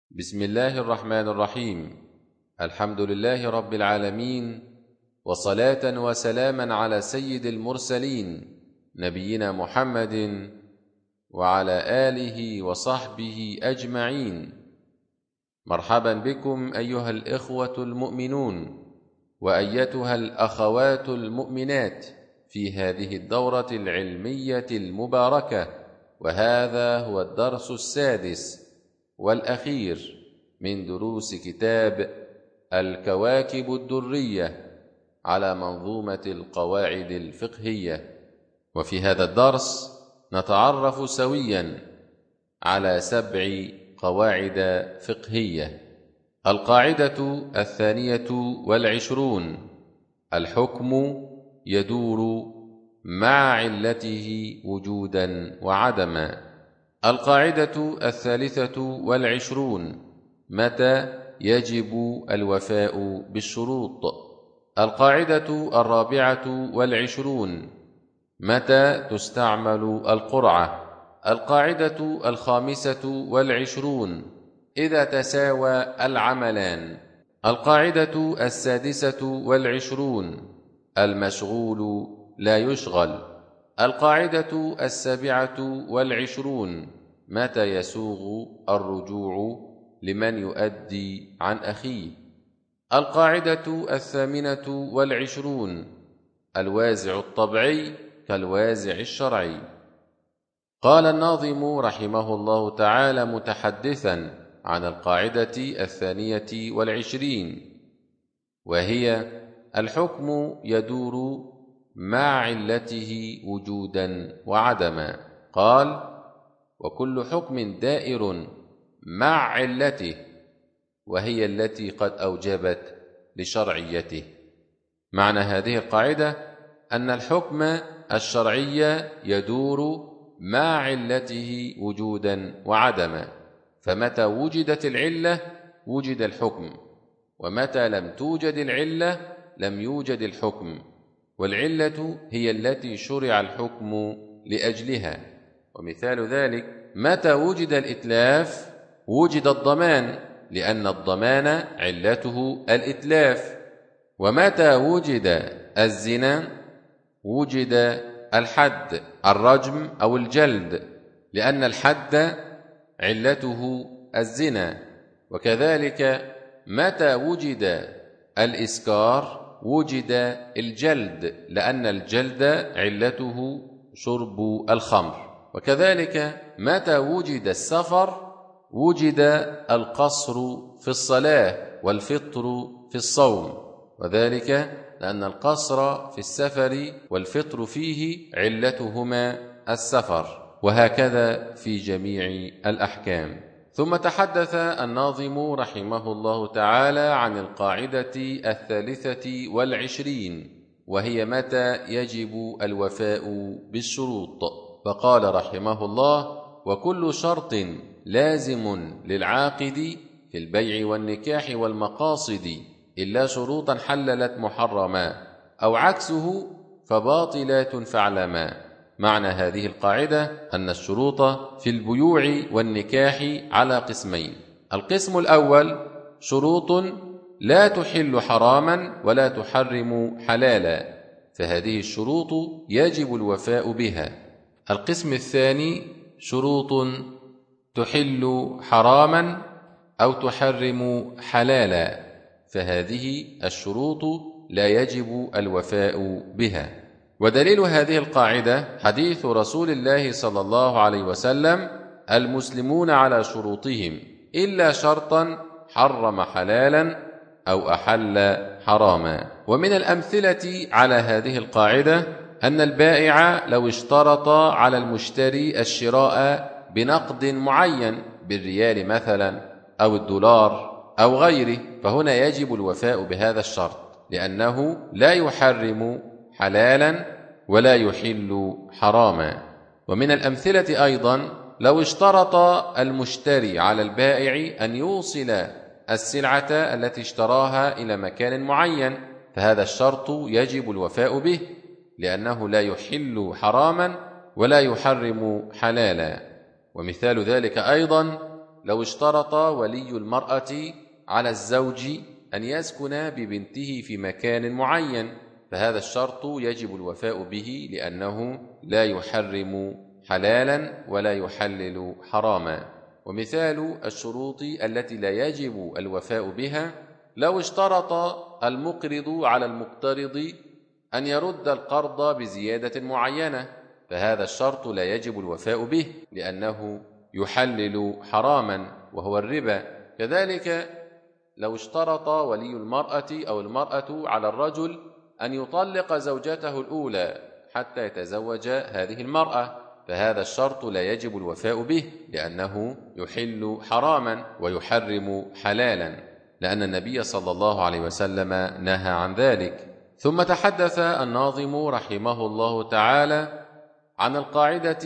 بسم الله الرحمن الرحيم. الحمد لله رب العالمين، وصلاة وسلاما على سيد المرسلين نبينا محمد وعلى آله وصحبه أجمعين. مرحبا بكم أيها الإخوة المؤمنون وأيتها الأخوات المؤمنات في هذه الدورة العلمية المباركة، وهذا هو الدرس السادس والأخير من دروس كتاب الكواكب الدرية على منظومة القواعد الفقهية. وفي هذا الدرس نتعرف سويا على 7 قواعد فقهية. القاعدة 22: الحكم يدور مع علته وجودا وعدما. القاعدة 23: متى يجب الوفاء بالشروط. القاعدة 24: متى تستعمل القرعة. القاعدة 25: إذا تساوى العملان. القاعدة 26: المشغول لا يشغل. القاعدة 27: متى يسوغ الرجوع لمن يؤدي عن أخيه. القاعدة 28: الوازع الطبيعي كالوازع الشرعي. قال الناظم رحمه الله تعالى متحدثا عن القاعدة 22، وهي: الحكم يدور مع علته وجودا وعدما. قال: وكل حكم دائر مع علته، وهي التي قد أوجبت لشرعيته. معنى هذه القاعدة أن الحكم الشرعي يدور مع علته وجودا وعدما، فمتى وجدت العلة وجد الحكم، ومتى لم توجد العلة لم يوجد الحكم، والعلة هي التي شرع الحكم لأجلها. ومثال ذلك: متى وجد الإتلاف وجد الضمان، لأن الضمان علته الإتلاف. ومتى وجد الزنا وجد الحد، الرجم أو الجلد، لأن الحد علته الزنا. وكذلك متى وجد الإسكار وجد الجلد، لأن الجلد علته شرب الخمر. وكذلك متى وجد السفر وجد القصر في الصلاة والفطر في الصوم، وذلك لأن القصر في السفر والفطر فيه علتهما السفر، وهكذا في جميع الأحكام. ثم تحدث الناظم رحمه الله تعالى عن القاعدة 23، وهي: متى يجب الوفاء بالشروط. فقال رحمه الله: وكل شرط لازم للعاقد في البيع والنكاح والمقاصد، إلا شروطا حللت محرما، أو عكسه فباطلات فاعلما. معنى هذه القاعدة أن الشروط في البيوع والنكاح على قسمين: القسم الأول شروط لا تحل حراما ولا تحرم حلالا، فهذه الشروط يجب الوفاء بها. القسم الثاني شروط تحل حراما أو تحرم حلالا، فهذه الشروط لا يجب الوفاء بها. ودليل هذه القاعدة حديث رسول الله صلى الله عليه وسلم: المسلمون على شروطهم إلا شرطا حرم حلالا أو أحل حراما. ومن الأمثلة على هذه القاعدة أن البائع لو اشترط على المشتري الشراء بنقد معين بالريال مثلا أو الدولار أو غيره، فهنا يجب الوفاء بهذا الشرط، لأنه لا يحرم حلالا ولا يحل حراما. ومن الأمثلة أيضا لو اشترط المشتري على البائع أن يوصل السلعة التي اشتراها إلى مكان معين، فهذا الشرط يجب الوفاء به، لأنه لا يحل حراما ولا يحرم حلالا. ومثال ذلك أيضا لو اشترط ولي المرأة على الزوج أن يسكن ببنته في مكان معين، فهذا الشرط يجب الوفاء به، لأنه لا يحرم حلالا ولا يحلل حراما. ومثال الشروط التي لا يجب الوفاء بها: لو اشترط المقرض على المقترض أن يرد القرض بزيادة معينة، فهذا الشرط لا يجب الوفاء به، لأنه يحلل حراما وهو الربا. كذلك لو اشترط ولي المرأة أو المرأة على الرجل أن يطلق زوجته الأولى حتى يتزوج هذه المرأة، فهذا الشرط لا يجب الوفاء به، لأنه يحل حراما ويحرم حلالا، لأن النبي صلى الله عليه وسلم نهى عن ذلك. ثم تحدث الناظم رحمه الله تعالى عن القاعدة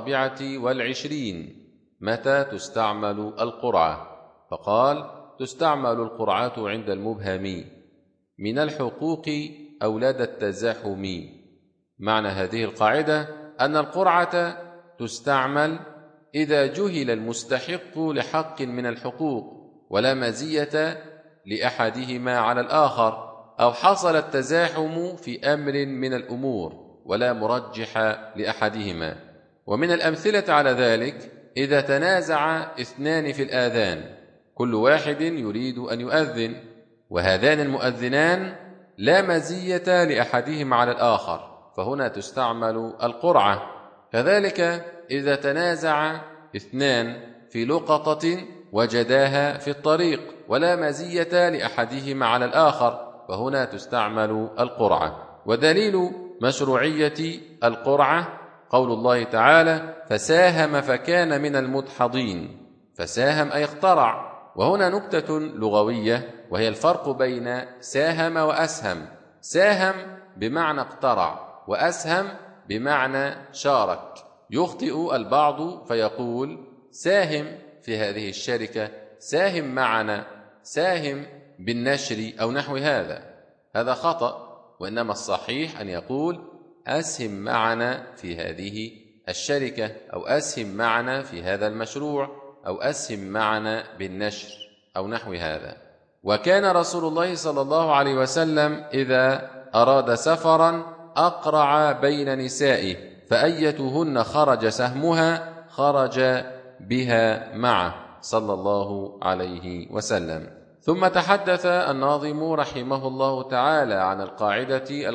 24: متى تستعمل القرعة؟ فقال: تستعمل القرعة عند المبهم من الحقوق أو لدى التزاحم. معنى هذه القاعدة أن القرعة تستعمل إذا جهل المستحق لحق من الحقوق ولا مزية لأحدهما على الآخر، أو حصل التزاحم في أمر من الأمور ولا مرجح لأحدهما. ومن الأمثلة على ذلك إذا تنازع اثنان في الآذان، كل واحد يريد أن يؤذن، وهذان المؤذنان لا مزية لأحدهما على الآخر، فهنا تستعمل القرعة. كذلك إذا تنازع اثنان في لقطة وجداها في الطريق ولا مزية لأحدهما على الآخر، فهنا تستعمل القرعة. ودليل مشروعية القرعة قول الله تعالى: فساهم فكان من المدحضين. فساهم أي اقترع. وهنا نكتة لغوية، وهي الفرق بين ساهم وأسهم. ساهم بمعنى اقترع، وأسهم بمعنى شارك. يخطئ البعض فيقول: ساهم في هذه الشركة، ساهم معنا، ساهم بالنشر أو نحو هذا. هذا خطأ، وإنما الصحيح أن يقول: أسهم معنا في هذه الشركة، أو أسهم معنا في هذا المشروع، أو أسهم معنا بالنشر أو نحو هذا. وكان رسول الله صلى الله عليه وسلم إذا أراد سفرا أقرع بين نسائه، فأيتهن خرج سهمها خرج بها معه صلى الله عليه وسلم. ثم تحدث الناظم رحمه الله تعالى عن القاعدة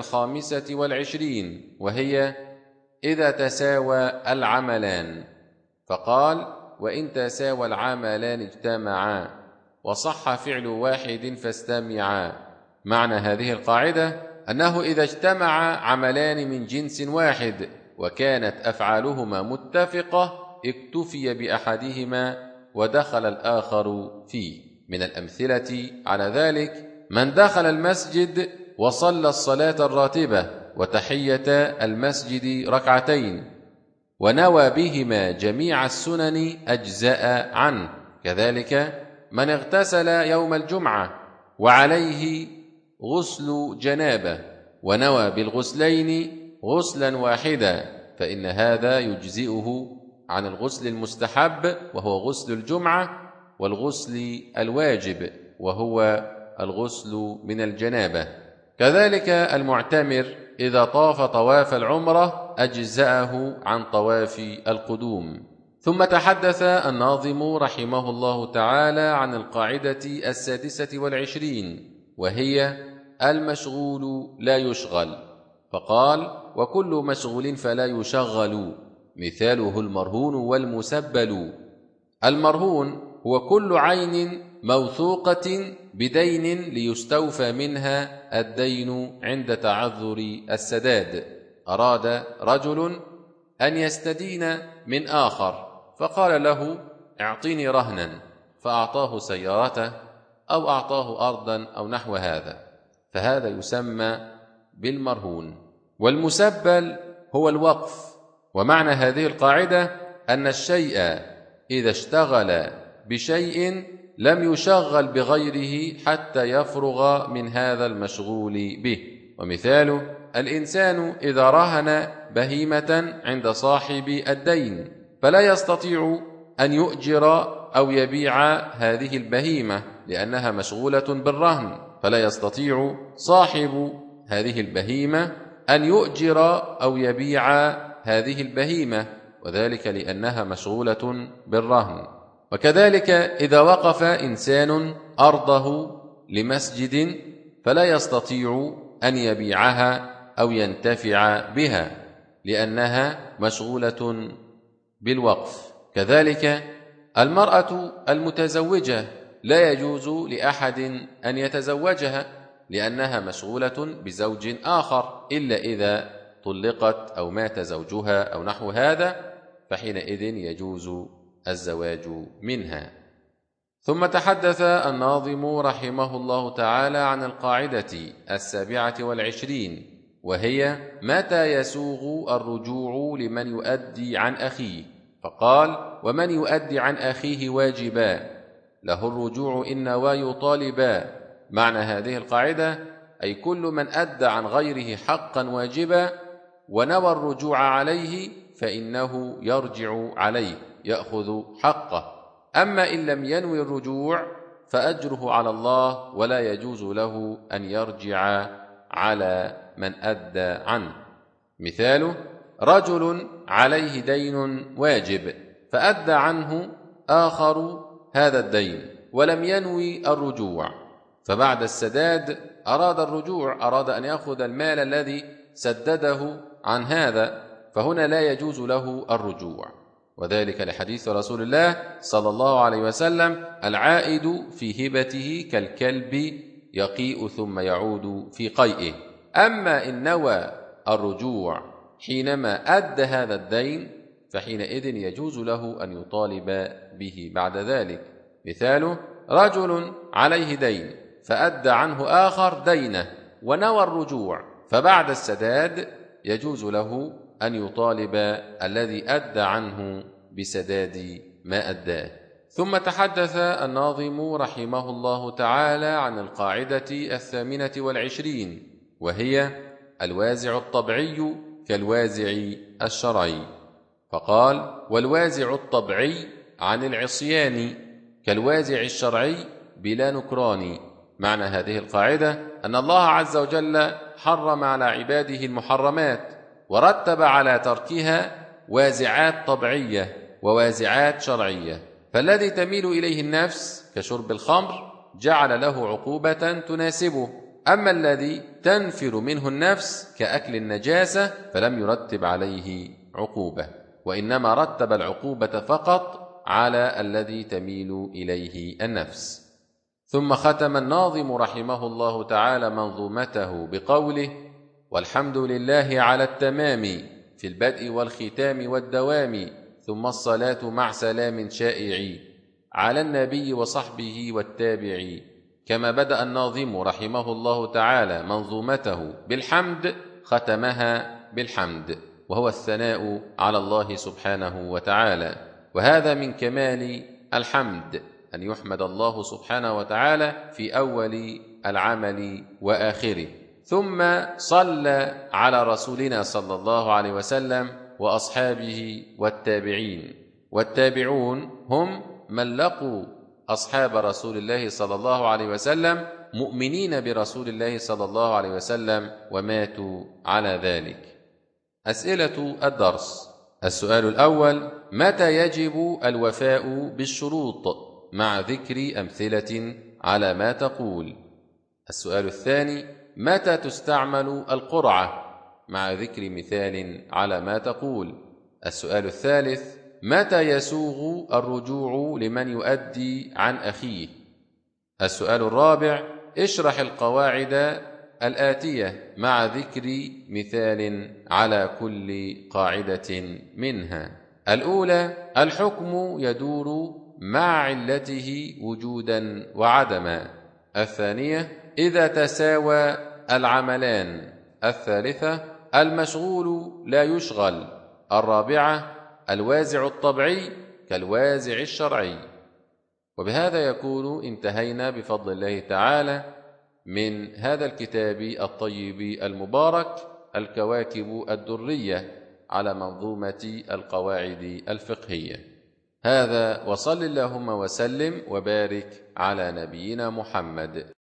25، وهي إذا تساوى العملان. فقال: وإن تساوى العملان اجتمعا وصح فعل واحد فاستمعا. معنى هذه القاعدة أنه إذا اجتمع عملان من جنس واحد وكانت أفعالهما متفقة اكتفي بأحدهما ودخل الآخر فيه. من الأمثلة على ذلك: من دخل المسجد وصلى الصلاة الراتبة وتحية المسجد ركعتين ونوى بهما جميع السنن أجزاء عنه. كذلك من اغتسل يوم الجمعة وعليه غسل جنابة ونوى بالغسلين غسلا واحدا، فإن هذا يجزئه عن الغسل المستحب وهو غسل الجمعة، والغسل الواجب وهو الغسل من الجنابة. كذلك المعتمر إذا طاف طواف العمرة أجزأه عن طواف القدوم. ثم تحدث الناظم رحمه الله تعالى عن القاعدة 26، وهي المشغول لا يشغل. فقال: وكل مشغول فلا يشغل، مثاله المرهون والمسبل. المرهون هو كل عين موثوقة بدين ليستوفى منها الدين عند تعذر السداد. أراد رجل أن يستدين من آخر، فقال له: اعطيني رهنا، فأعطاه سيارته أو أعطاه أرضا أو نحو هذا، فهذا يسمى بالمرهون. والمسبل هو الوقف. ومعنى هذه القاعدة أن الشيء إذا اشتغل بشيء لم يشغل بغيره حتى يفرغ من هذا المشغول به. ومثاله: الإنسان إذا رهن بهيمة عند صاحب الدين فلا يستطيع أن يؤجر أو يبيع هذه البهيمة لأنها مشغولة بالرهن، فلا يستطيع صاحب هذه البهيمة أن يؤجر أو يبيع هذه البهيمة، وذلك لأنها مشغولة بالرهن. وكذلك إذا وقف إنسان أرضه لمسجد فلا يستطيع أن يبيعها أو ينتفع بها لأنها مشغولة بالوقف. كذلك المرأة المتزوجة لا يجوز لأحد أن يتزوجها لأنها مشغولة بزوج آخر، إلا إذا طلقت أو مات زوجها أو نحو هذا، فحينئذ يجوز الزواج منها. ثم تحدث الناظم رحمه الله تعالى عن القاعدة 27، وهي متى يسوغ الرجوع لمن يؤدي عن أخيه، فقال: ومن يؤدي عن أخيه واجبا له الرجوع إن نوى طالبا. معنى هذه القاعدة أي كل من أدى عن غيره حقا واجبا ونوى الرجوع عليه فإنه يرجع عليه يأخذ حقه، أما إن لم ينوي الرجوع فأجره على الله ولا يجوز له أن يرجع على من أدى عنه. مثاله: رجل عليه دين واجب فأدى عنه آخر هذا الدين ولم ينوي الرجوع، فبعد السداد أراد الرجوع، أراد أن يأخذ المال الذي سدده عن هذا، فهنا لا يجوز له الرجوع، وذلك لحديث رسول الله صلى الله عليه وسلم: العائد في هبته كالكلب يقيء ثم يعود في قيئه. أما إن نوى الرجوع حينما أدى هذا الدين فحينئذ يجوز له أن يطالب به بعد ذلك. مثاله: رجل عليه دين فأدى عنه آخر دينه ونوى الرجوع، فبعد السداد يجوز له أن يطالب الذي أدى عنه بسداد ما أداه. ثم تحدث الناظم رحمه الله تعالى عن القاعدة 28، وهي الوازع الطبعي كالوازع الشرعي، فقال: والوازع الطبعي عن العصيان كالوازع الشرعي بلا نكران. معنى هذه القاعدة أن الله عز وجل حرم على عباده المحرمات ورتب على تركها وازعات طبيعية ووازعات شرعية، فالذي تميل إليه النفس كشرب الخمر جعل له عقوبة تناسبه، أما الذي تنفر منه النفس كأكل النجاسة فلم يرتب عليه عقوبة، وإنما رتب العقوبة فقط على الذي تميل إليه النفس. ثم ختم الناظم رحمه الله تعالى منظومته بقوله: والحمد لله على التمام في البدء والختام والدوام، ثم الصلاة مع سلام شائع على النبي وصحبه والتابع. كما بدأ الناظم رحمه الله تعالى منظومته بالحمد ختمها بالحمد، وهو الثناء على الله سبحانه وتعالى، وهذا من كمال الحمد أن يحمد الله سبحانه وتعالى في أول العمل وآخره. ثم صلى على رسولنا صلى الله عليه وسلم وأصحابه والتابعين، والتابعون هم من لقوا أصحاب رسول الله صلى الله عليه وسلم مؤمنين برسول الله صلى الله عليه وسلم وماتوا على ذلك. أسئلة الدرس: السؤال الأول: متى يجب الوفاء بالشروط مع ذكر أمثلة على ما تقول؟ السؤال الثاني: متى تستعمل القرعة مع ذكر مثال على ما تقول؟ السؤال الثالث: متى يسوغ الرجوع لمن يؤدي عن أخيه؟ السؤال الرابع: اشرح القواعد الآتية مع ذكر مثال على كل قاعدة منها. الأولى: الحكم يدور مع علته وجودا وعدما. الثانية: إذا تساوى العملان. الثالثة: المشغول لا يشغل. الرابعة: الوازع الطبيعي كالوازع الشرعي. وبهذا يكون انتهينا بفضل الله تعالى من هذا الكتاب الطيب المبارك الكواكب الدرية على منظومة القواعد الفقهية. هذا وصل اللهم وسلم وبارك على نبينا محمد.